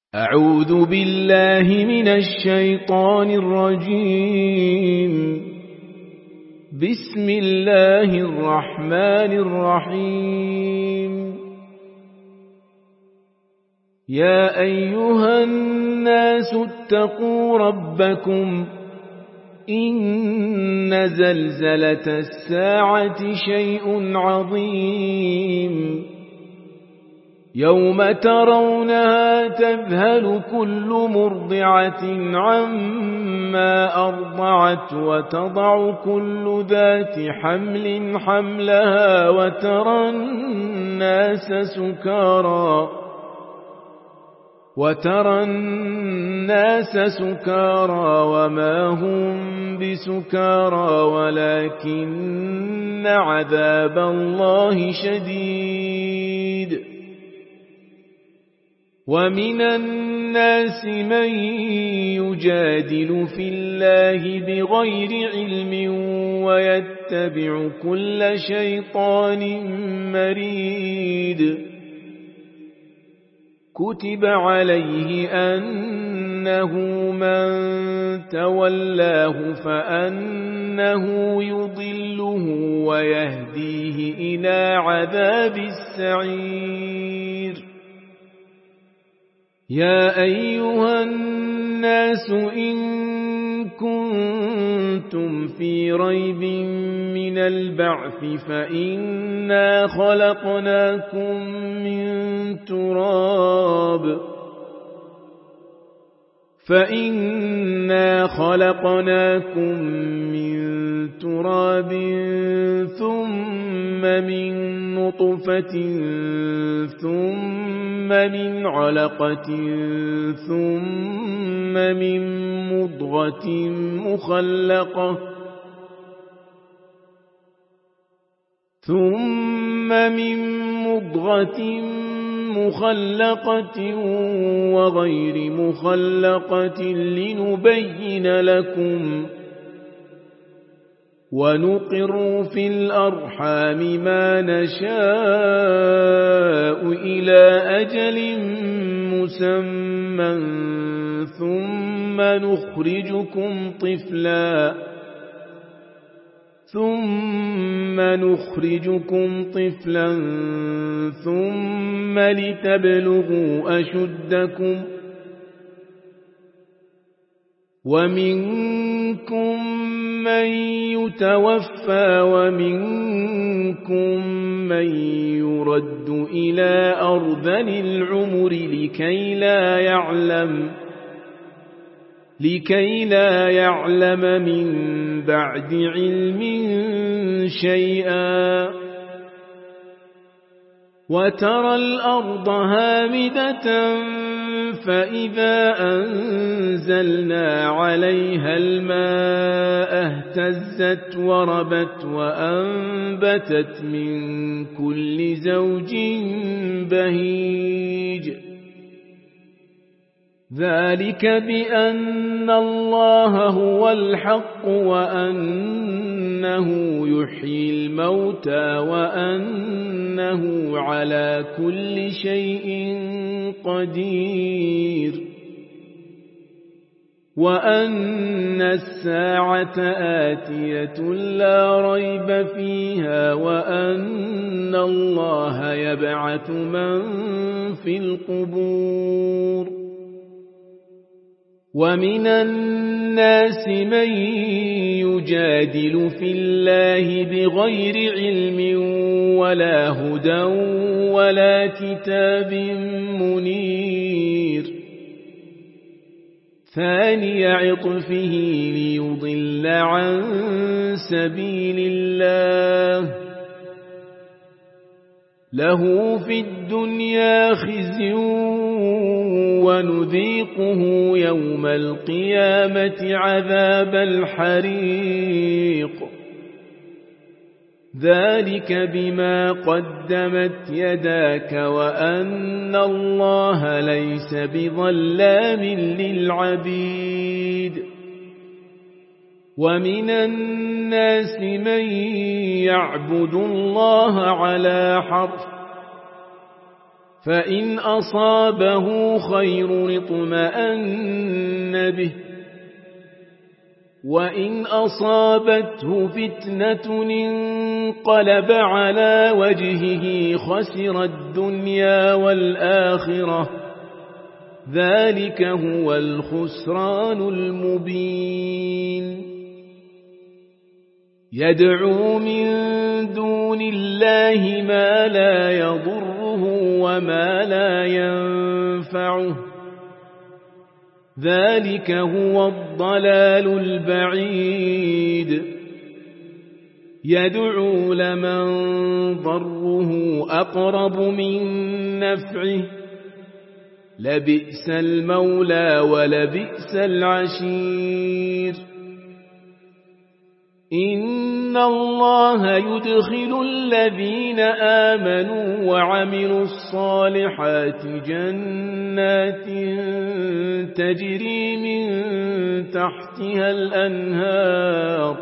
أعوذ بالله من الشيطان الرجيم. بسم الله الرحمن الرحيم. يا أيها الناس اتقوا ربكم إن زلزلة الساعة شيء عظيم يوم ترونها تذهل كل مرضعة عما أرضعت وتضع كل ذات حمل حملها وترى الناس سكارى وما هم بسكارى ولكن عذاب الله شديد. ومن الناس من يجادل في الله بغير علم ويتبع كل شيطان مريد. كتب عليه أنه من تولاه فأنه يضله ويهديه إلى عذاب السعير. يا أيها الناس إن كنتم في ريب من البعث فإنا خلقناكم من تراب ثم من نطفة ثم من علقة ثم من مضغة مخلقة وغير مخلقة لنبين لكم ونقر في الأرحام ما نشاء إلى أجل مسمى ثم نخرجكم طفلا ثم لتبلغوا أشدكم ومنكم من يتوفى ومنكم من يرد إلى أرذل العمر لكي لا يعلم من بعد علم شيئا. وترى الأرض هامدة فإذا أنزلنا عليها الماء اهتزت وربت وأنبتت من كل زوج بهيج. ذلك بأن الله هو الحق وأنه يحيي الموتى وأنه على كل شيء قدير وأن الساعة آتية لا ريب فيها وأن الله يبعث من في القبور. ومن الناس من يجادل في الله بغير علم ولا هدى ولا كتاب منير. ثاني عطفه ليضل عن سبيل الله له في الدنيا خزي ونذيقه يوم القيامة عذاب الحريق. ذلك بما قدمت يداك وأن الله ليس بظلام للعبيد. ومن الناس من يعبد الله على حرف فإن أصابه خير اطمأن به وإن أصابته فتنة انقلب على وجهه خسر الدنيا والآخرة ذلك هو الخسران المبين يدعو من دون الله ما لا يضره وما لا ينفعه ذلك هو الضلال البعيد يدعو لمن ضره أقرب من نفعه لبئس المولى ولبئس العشير إن الله يدخل الذين آمنوا وعملوا الصالحات جنات تجري من تحتها الأنهار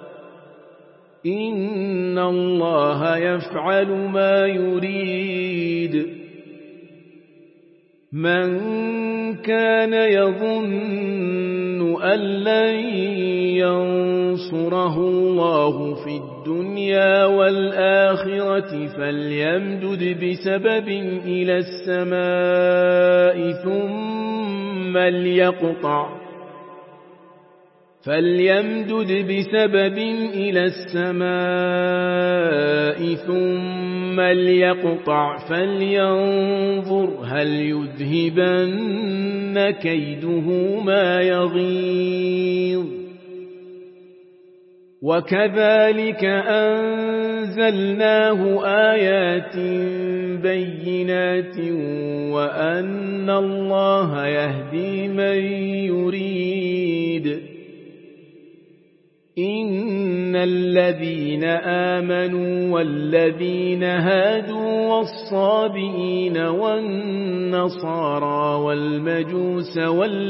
إن الله يفعل ما يريد من كان يظن أن لن ينصره الله في الدنيا والآخرة فليمدد بسبب إلى السماء ثم ليقطع فلينظر هل يذهبن كيده ما يغيظ وكذلك أنزلناه آيات بينات وأن الله يهدي من يريد إن الذين آمنوا والذين هادوا والصابئين والنصارى والمجوس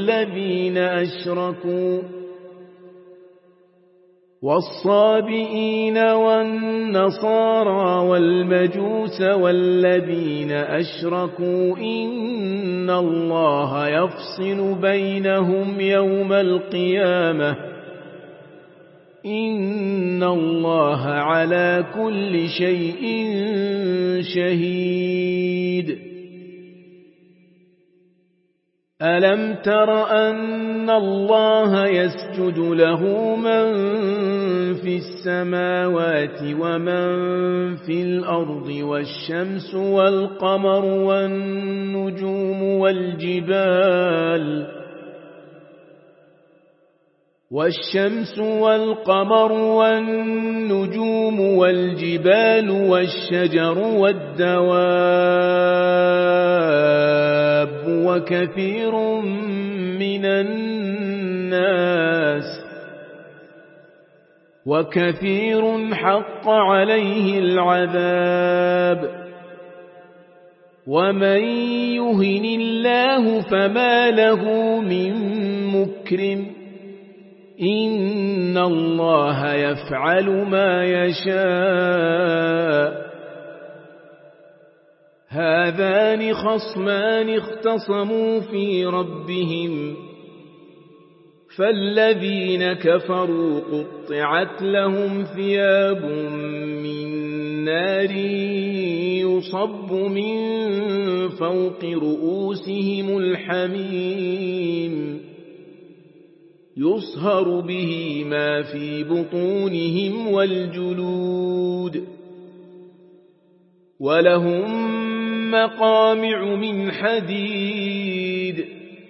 والذين أشركوا إن الله يفصل بينهم يوم القيامة إن الله على كل شيء شهيد ألم تر أن الله يسجد له من في السماوات ومن في الأرض والشمس والقمر والنجوم والجبال والشجر والدواب وكثير حق عليه العذاب ومن يهن الله فما له من مكرم إن الله يفعل ما يشاء هذان خصمان اختصموا في ربهم فالذين كفروا قطعت لهم ثياب من نار يصب من فوق رؤوسهم الحميم يصهر به ما في بطونهم والجلود ولهم مقامع من حديد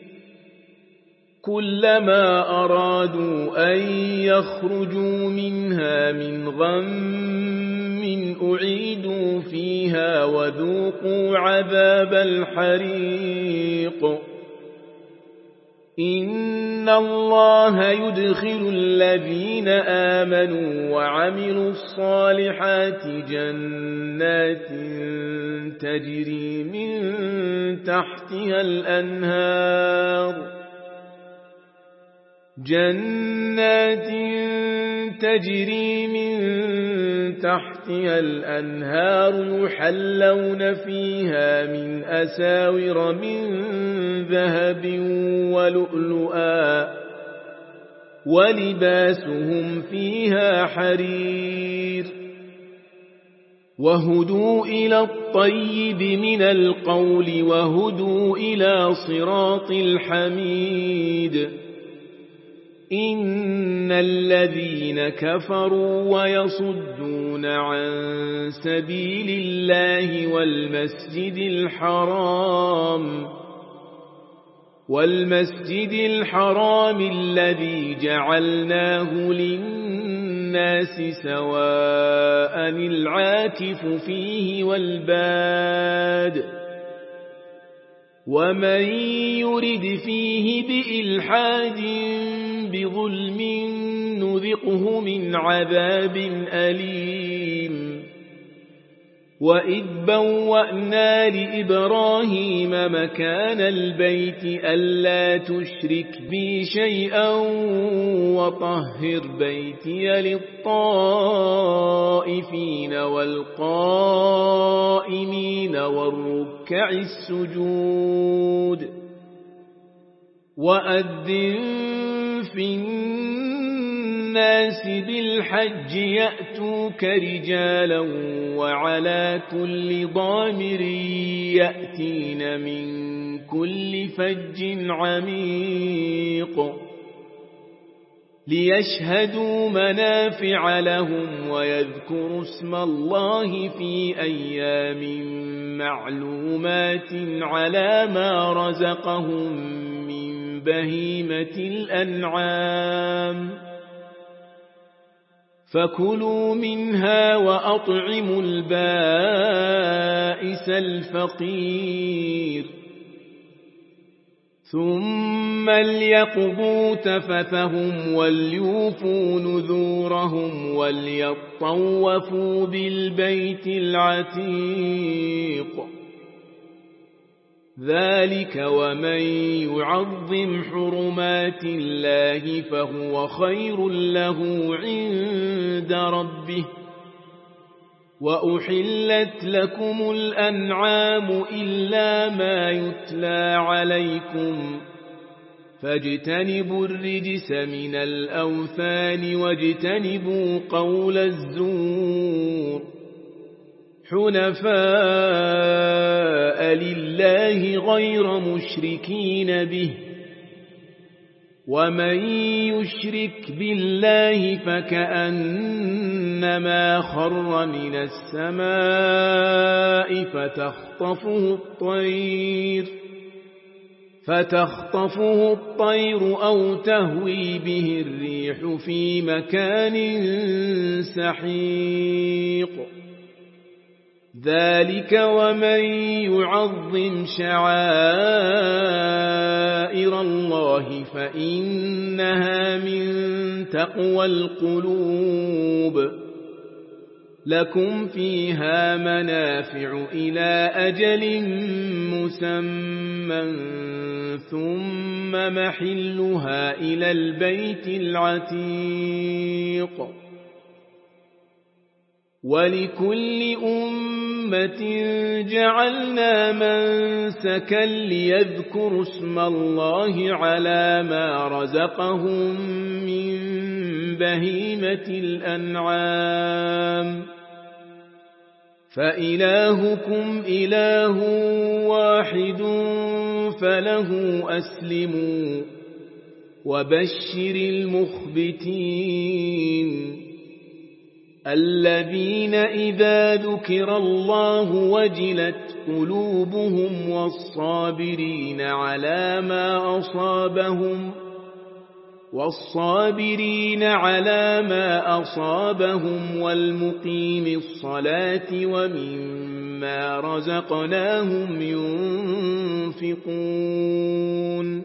كلما أرادوا أن يخرجوا منها من غم أعيدوا فيها وذوقوا عذاب الحريق إن الله يدخل الذين آمنوا وعملوا الصالحات جنات تجري من تحتها الأنهار جنات تجري من تحتها الأنهار يحلون فيها من أساور من ذهب ولؤلؤا ولباسهم فيها حرير وهدوا إلى الطيب من القول وهدوا إلى صراط الحميد إن الذين كفروا ويصدون عن سبيل الله والمسجد الحرام الذي جعلناه للناس سواء العاكف فيه والباد ومن يرد فيه بإلحاد بظلم نذقه من عذاب أليم وإذ بوأنا لإبراهيم مكان البيت ألا تشرك بي شيئا وطهر بيتي للطائفين والقائمين والركع السجود وأذن في الناس بالحج يأتوك رجالا وعلى كل ضامر يأتين من كل فج عميق ليشهدوا منافع لهم ويذكروا اسم الله في أيام معلومات على ما رزقهم من بهيمة الأنعام فكلوا منها وأطعموا البائس الفقير ثم ليقضوا تفثهم وليوفوا نذورهم وليطوفوا بالبيت العتيق ذلك ومن يعظم حرمات الله فهو خير له عند ربه وأحلت لكم الأنعام إلا ما يتلى عليكم فاجتنبوا الرجس من الأوثان واجتنبوا قول الزور حنفاء لله غير مشركين به ومن يشرك بالله فكأنما خر من السماء فتخطفه الطير أو تهوي به الريح في مكان سحيق ذلك ومن يعظم شعائر الله فإنها من تقوى القلوب لكم فيها منافع إلى أجل مسمى ثم محلها إلى البيت العتيق ولكل أمة جعلنا منسكا ليذكروا اسم الله على ما رزقهم من بهيمة الأنعام فإلهكم إله واحد فله أسلموا وبشر المخبتين الذين إذا ذكر الله وجلت قلوبهم والصابرين على ما أصابهم والمقيم الصلاة ومما رزقناهم ينفقون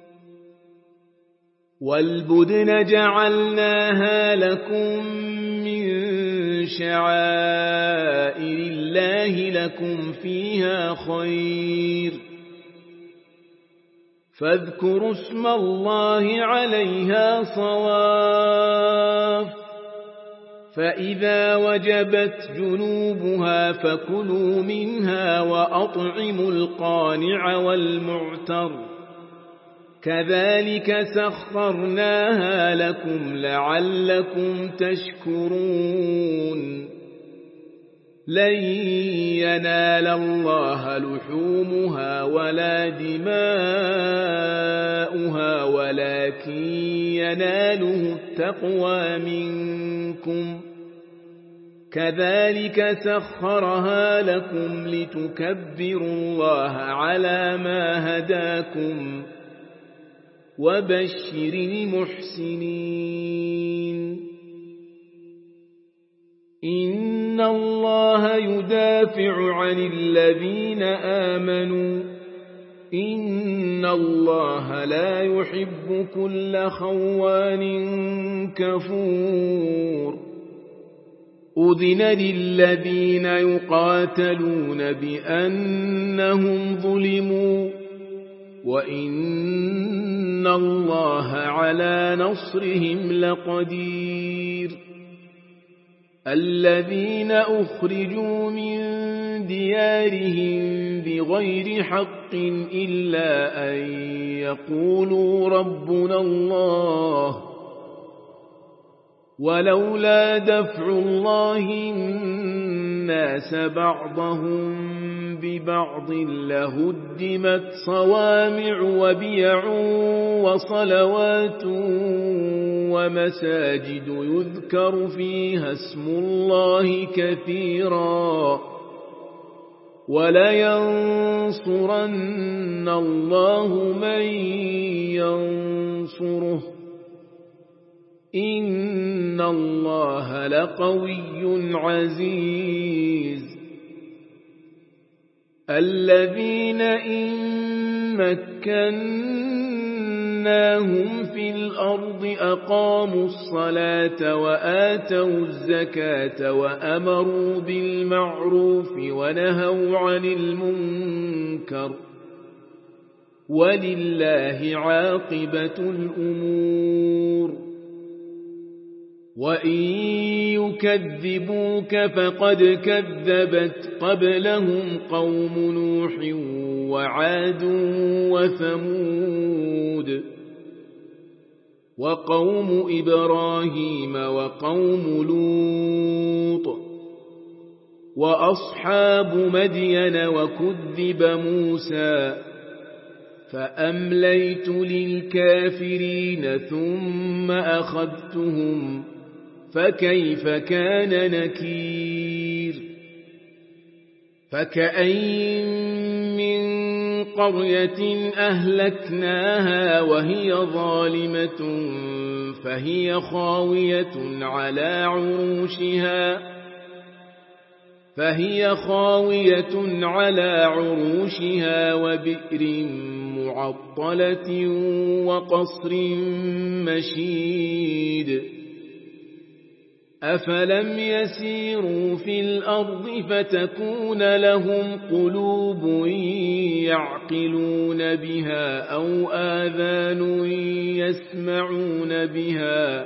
والبدن جعلناها لكم من شعائر الله لكم فيها خير فاذكروا اسم الله عليها صواف فإذا وجبت جنوبها فكلوا منها وأطعموا القانع والمعتر كذلك سخرناها لكم لعلكم تشكرون لن ينال الله لحومها ولا دماؤها ولكن يناله التقوى منكم كذلك سخرها لكم لتكبروا الله على ما هداكم وبشر المحسنين إن الله يدافع عن الذين آمنوا إن الله لا يحب كل خوان كفور أذن للذين يقاتلون بأنهم ظلموا وإن الله على نصرهم لقدير الذين أخرجوا من ديارهم بغير حق إلا أن يقولوا ربنا الله ولولا دفع الله الناس بعضهم ببعض لهدمت صوامع وبيع وصلوات ومساجد يذكر فيها اسم الله كثيرا ولينصرن الله من ينصره إن الله لقوي عزيز الذين إن مكناهم في الأرض أقاموا الصلاة وآتوا الزكاة وأمروا بالمعروف ونهوا عن المنكر ولله عاقبة الأمور وإن يكذبوك فقد كذبت قبلهم قوم نوح وعاد وثمود وقوم إبراهيم وقوم لوط وأصحاب مدين وكذب موسى فأمليت للكافرين ثم أخذتهم فكيف كان نكير فكأين من قرية أهلكناها وهي ظالمة فهي خاوية على عروشها وبئر معطلة وقصر مشيد أفلم يسيروا في الأرض فتكون لهم قلوب يعقلون بها أو آذان يسمعون بها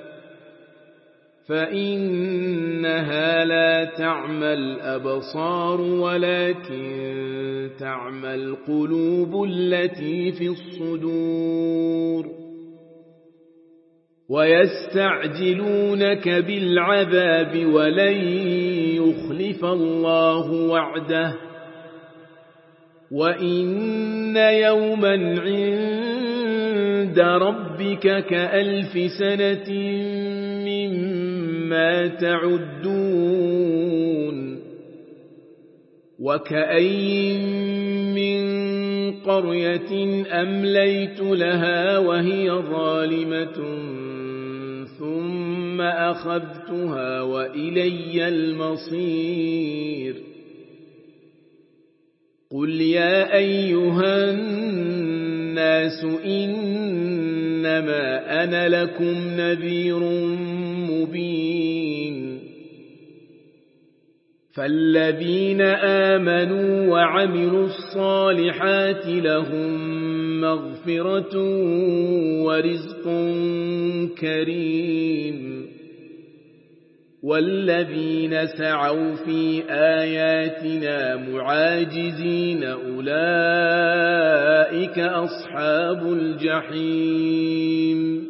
فإنها لا تعمى الأبصار ولكن تعمى القلوب التي في الصدور ويستعجلونك بالعذاب ولن يخلف الله وعده وإن يوما عند ربك كألف سنة مما تعدون وكأين من قرية أمليت لها وهي ظالمة ثم أخذتها وإلي المصير قل يا أيها الناس إنما أنا لكم نذير مبين فالذين آمنوا وعملوا الصالحات لهم مغفرة ورزق كريم والذين سعوا في آياتنا معاجزين أولئك أصحاب الجحيم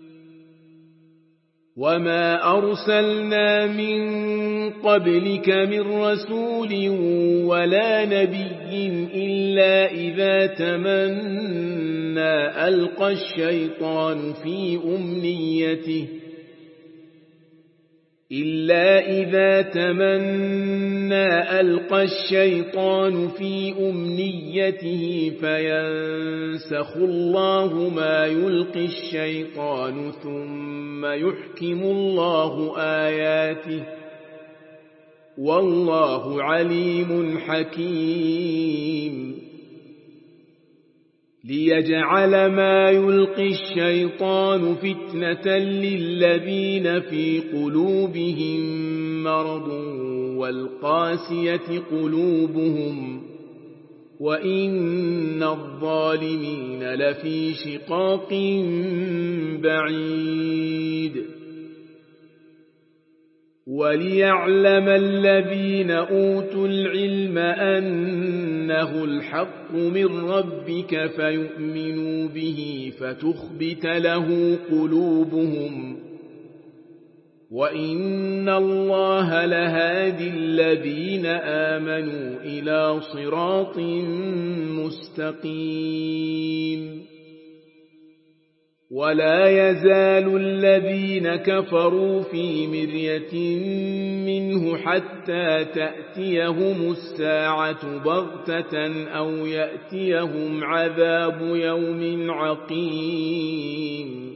وما أرسلنا من قبلك من رسول ولا نبي إلا إذا تمنى ألقى الشيطان في أمنيته فينسخ الله ما يلقي الشيطان ثم يحكم الله آياته والله عليم حكيم ليجعل ما يلقي الشيطان فتنة للذين في قلوبهم مرض والقاسية قلوبهم وإن الظالمين لفي شقاق بعيد وليعلم الذين أوتوا العلم أنه الحق من ربك فيؤمنوا به فتخبت له قلوبهم وإن الله لهادي الذين آمنوا إلى صراط مستقيم ولا يزال الذين كفروا في مرية منه حتى تأتيهم الساعة بغتة أو يأتيهم عذاب يوم عقيم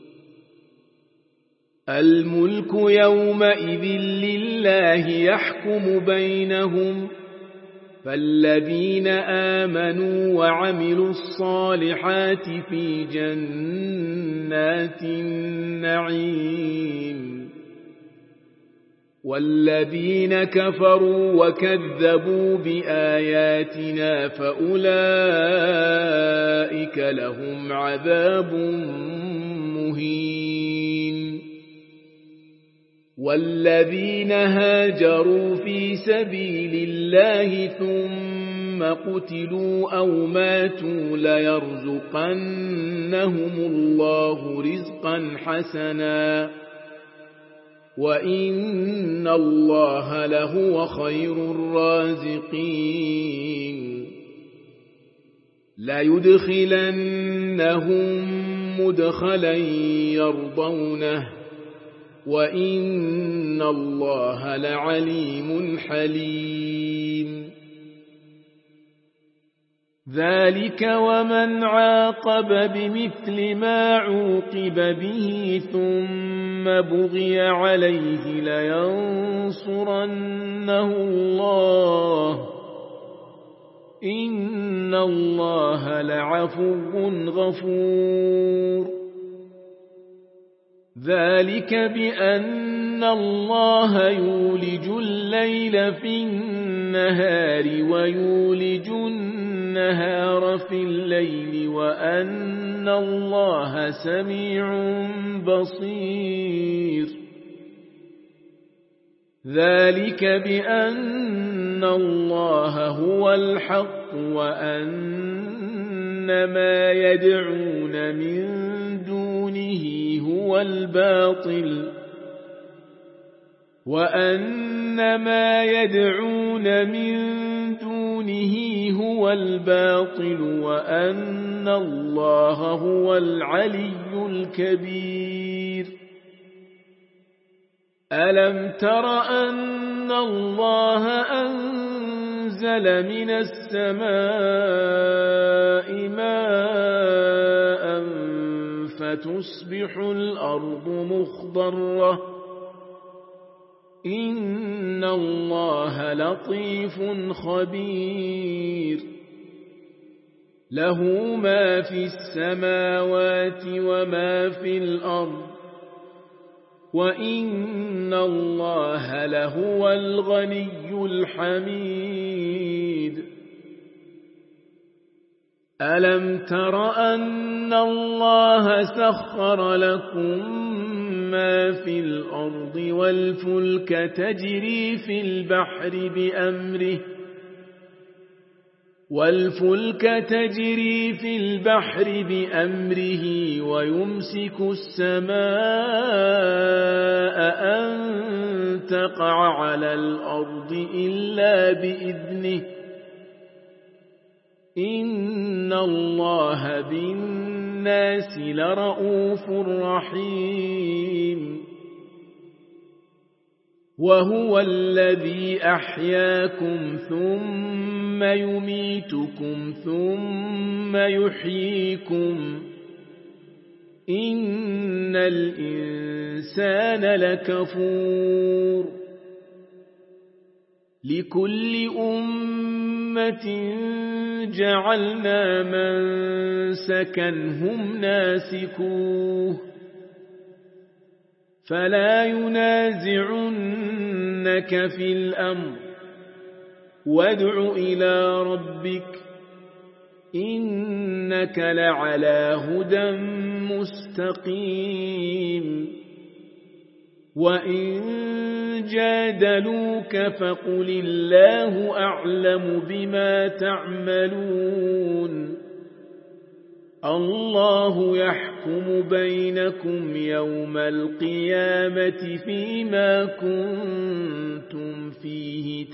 الملك يومئذ لله يحكم بينهم فالذين آمنوا وعملوا الصالحات في جنات النعيم والذين كفروا وكذبوا بآياتنا فأولئك لهم عذاب مهين والذين هاجروا في سبيل الله ثم قتلوا أو ماتوا ليرزقنهم الله رزقا حسنا وإن الله لهو خير الرازقين ليدخلنهم مدخلا يرضونه وإن الله لعليم حليم ذلك ومن عاقب بمثل ما عوقب به ثم بغي عليه لينصرنه الله إن الله لعفو غفور ذلك بأن الله يولج الليل في النهار ويولج النهار في الليل وأن الله سميع بصير ذلك بأن الله هو الحق وأن ما يدعون من دونه هو الباطل وأن ما يدعون من دونه هو الباطل وأن الله هو العلي الكبير ألم تر أن الله أنزل من السماء ماء فتصبح الأرض مخضرة إن الله لطيف خبير له ما في السماوات وما في الأرض وإن الله لهو الغني الحميد ألم تر أن الله سخر لكم ما في الأرض والفلك تجري في البحر بأمره ويمسك السماء أن تقع على الأرض إلا بإذنه إن الله بالناس لرءوف رحيم وهو الذي أحياكم ثم يميتكم ثم يحييكم إن الإنسان لكفور لكل أمة جعلنا منسكا هم ناسكوه فلا ينازعنك في الأمر وادع إلى ربك إنك لعلى هدى مستقيم وإن جادلوك فقل الله أعلم بما تعملون الله يحكم بينكم يوم القيامة فيما كنتم فيه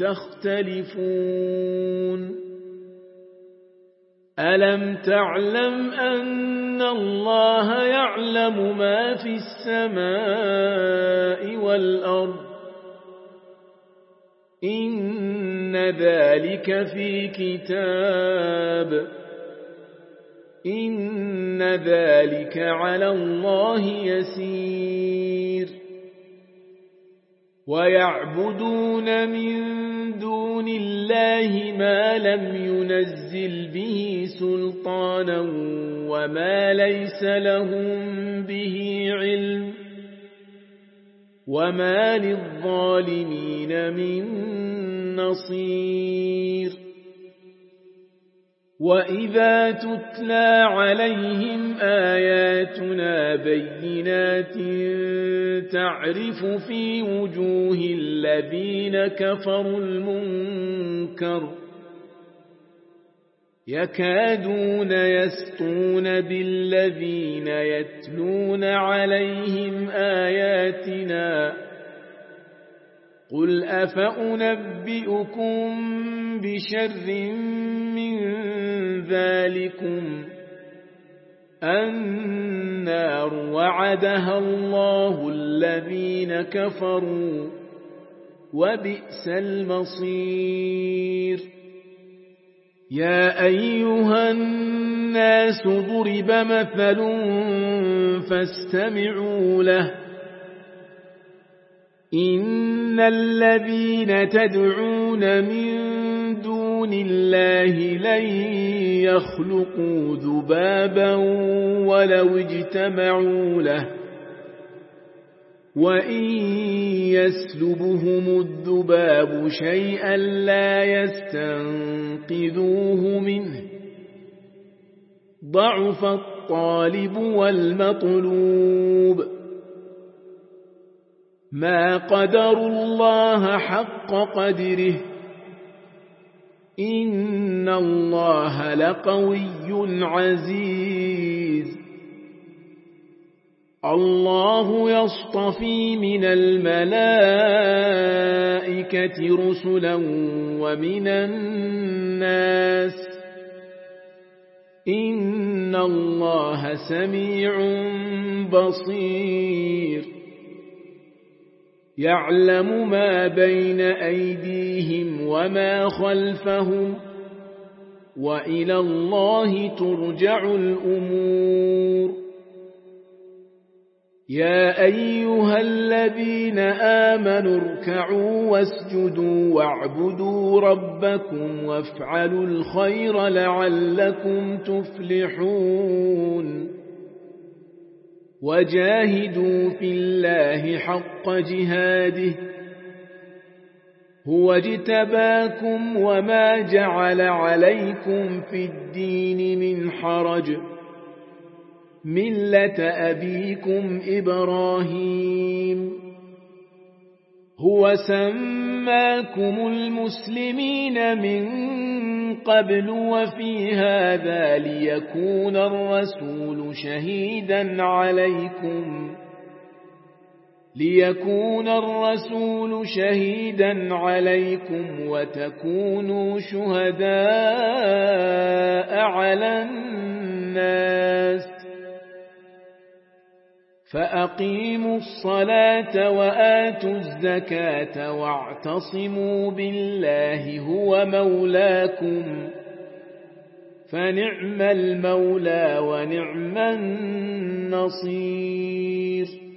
تختلفون ألم تعلم أن الله يعلم ما في السماء والأرض إن ذلك في كتاب إن ذلك على الله يسير ويعبدون من دون الله ما لم ينزل به سلطانا وما ليس لهم به علم وما للظالمين من نصير وإذا تتلى عليهم آياتنا بينات تعرف في وجوه الذين كفروا المنكر يكادون يسطون بالذين يتلون عليهم آياتنا قل أفأنبئكم بشر من ذلكم النار وعدها الله الذين كفروا وبئس المصير يا أيها الناس ضرب مثل فاستمعوا له إن الذين تدعون من دون الله لن يخلقوا ذبابا ولو اجتمعوا له وإن يسلبهم الذباب شيئا لا يستنقذوه منه ضعف الطالب والمطلوب ما قدروا الله حق قدره إن الله لقوي عزيز الله يصطفي من الملائكة رسلا ومن الناس إن الله سميع بصير يعلم ما بين أيديهم وما خلفهم وإلى الله ترجع الأمور يا أيها الذين آمنوا اركعوا واسجدوا واعبدوا ربكم وافعلوا الخير لعلكم تفلحون وجاهدوا في الله حق جهاده هو اجتباكم وما جعل عليكم في الدين من حرج ملة أبيكم إبراهيم هو سماكم المسلمين من قبل وفي هذا ليكون الرسول شهيدا عليكم وتكونوا شهداء على الناس فأقيموا الصلاة وآتوا الزكاة واعتصموا بالله هو مولاكم فنعم المولى ونعم النصير